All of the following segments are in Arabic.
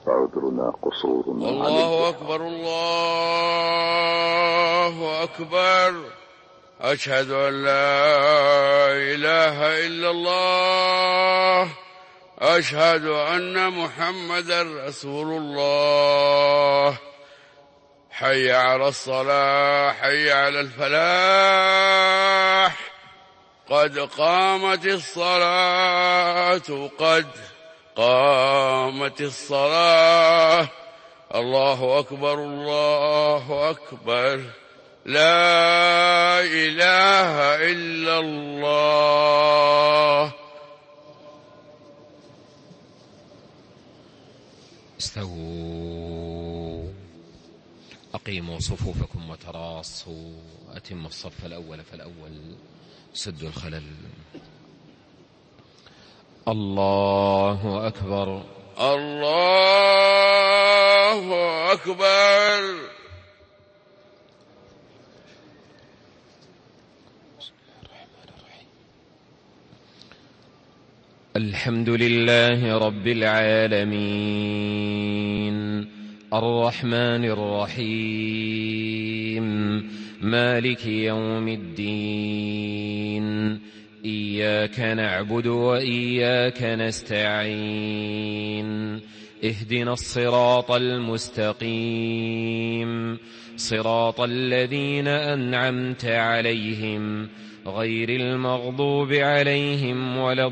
عذرنا قصورنا عن الله أكبر الله أكبر. أشهد أن لا إله إلا الله. أشهد أن محمدا رسول الله. حي على الصلاة، حي على الفلاح، قد قامت الصلاة، قد قامت الصلاة. الله أكبر الله أكبر. لا إله إلا الله. استووا، أقيموا صفوفكم وتراصوا، أتموا الصف الأول فالأول، سدوا الخلل. الله أكبر الله أكبر. الحمد لله رب العالمين، الرحمن الرحيم، مالك يوم الدين. إياك نعبد وإياك نستعين. اهدنا الصراط المستقيم، صراط الذين أنعمت عليهم، غير المغضوب عليهم ولا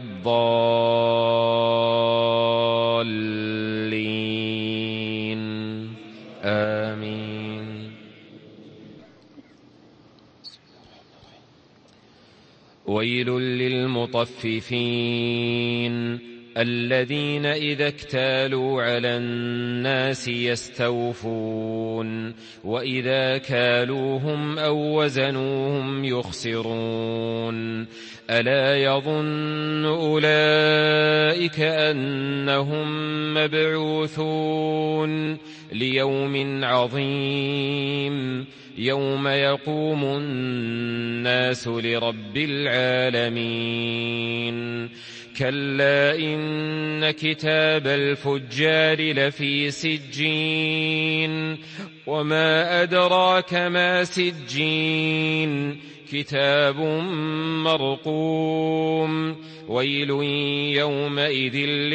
الضالين. آمين. ويل للمطففين الذين إذا اكتالوا على الناس يستوفون، وإذا كالوهم أو وزنوهم يخسرون. ألا يظن أولئك أنهم مبعوثون ليوم عظيم، يوم يقوم الناس لرب العالمين. كلا إن كتاب الفجار لفي سجين، وما أدراك ما سجين، كتاب مرقوم. ويل يومئذ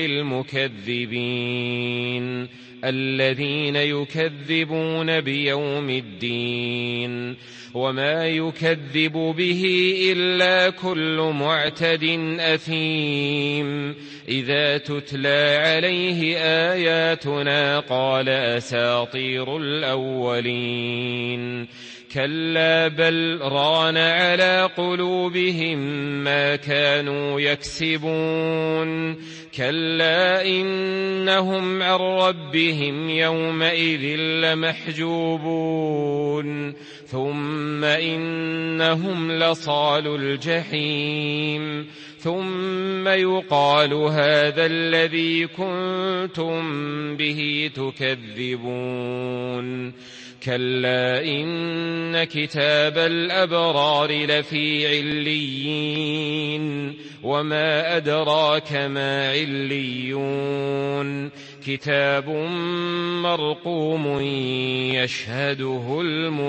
للمكذبين الذين يكذبون بيوم الدين، وما يكذب به إلا كل معتد أثيم. إذا تتلى عليه آياتنا قال أساطير الأولين. كلا بل ران على قلوبهم ما كانوا يكسبون. كلا إنهم عن ربهم يومئذ لمحجوبون. ثم إنهم لصالو الجحيم. ثم يقال هذا الذي كنتم به تكذبون. كلا إن كتاب الأبرار لفي عليين، وما أدراك ما عليون. كتاب مرقوم يشهده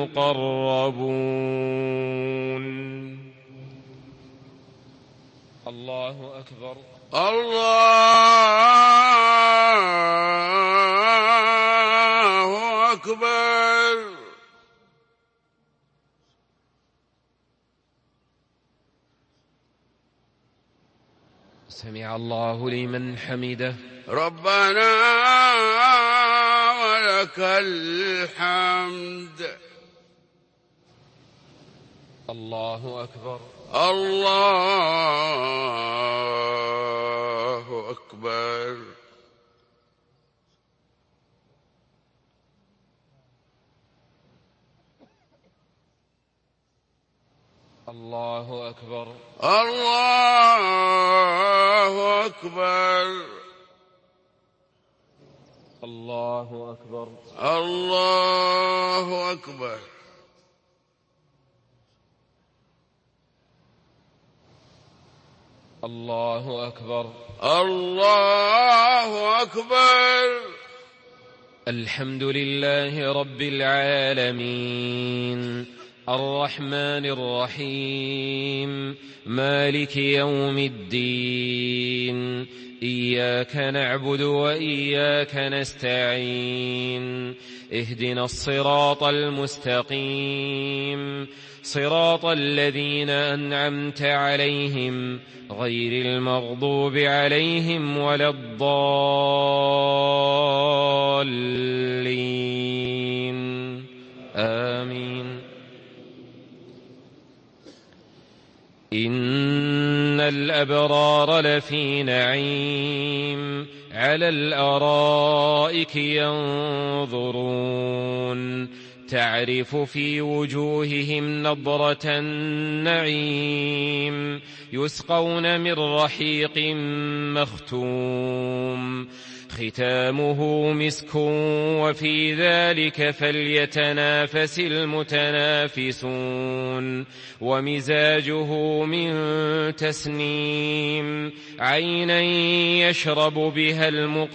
المقربون. الله أكبر الله أكبر. سمع الله لمن حمده. ربنا ولك الحمد. الله أكبر الله أكبر. الله أكبر الله أكبر. الله أكبر الله أكبر. الله أكبر الله أكبر. الحمد لله رب العالمين الرحمن الرحيم مالك يوم الدين إياك نعبد وإياك نستعين اهدنا الصراط المستقيم صراط الذين أنعمت عليهم غير المغضوب عليهم ولا الضالين آمين. إن الأبرار لفي نعيم على الأرائك ينظرون تعرف في وجوههم نضرة النعيم يسقون من رحيق مختوم ختامه مسك وفي ذلك فليتنافس المتنافسون ومزاجه من تسنيم عينا يشرب بها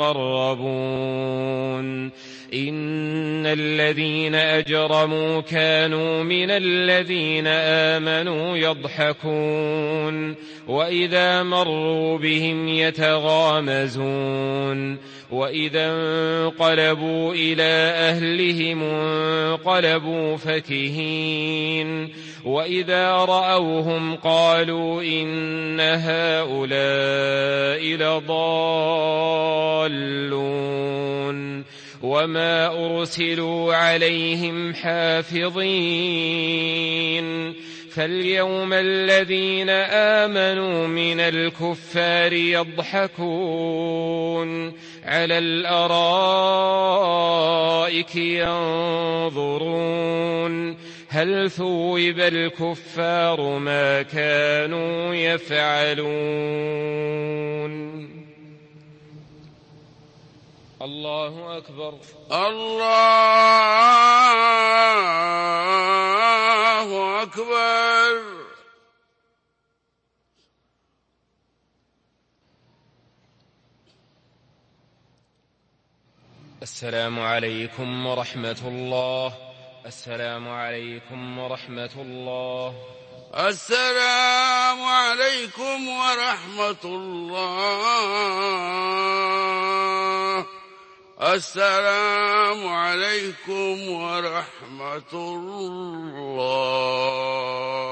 المقربون إن الذين أجرموا كانوا من الذين آمنوا يضحكون وإذا مروا بهم يتغامزون وإذا انقلبوا إلى أهلهم انقلبوا فكهين وإذا رأوهم قالوا إن هؤلاء لضالون وما أرسلوا عليهم حافظين فاليوم الذين آمنوا من الكفار يضحكون على الأرائك ينظرون هل ثوب الكفار ما كانوا يفعلون. الله أكبر. الله أكبر. السلام عليكم ورحمة الله. السلام عليكم ورحمة الله. السلام عليكم ورحمة الله. السلام عليكم ورحمة الله.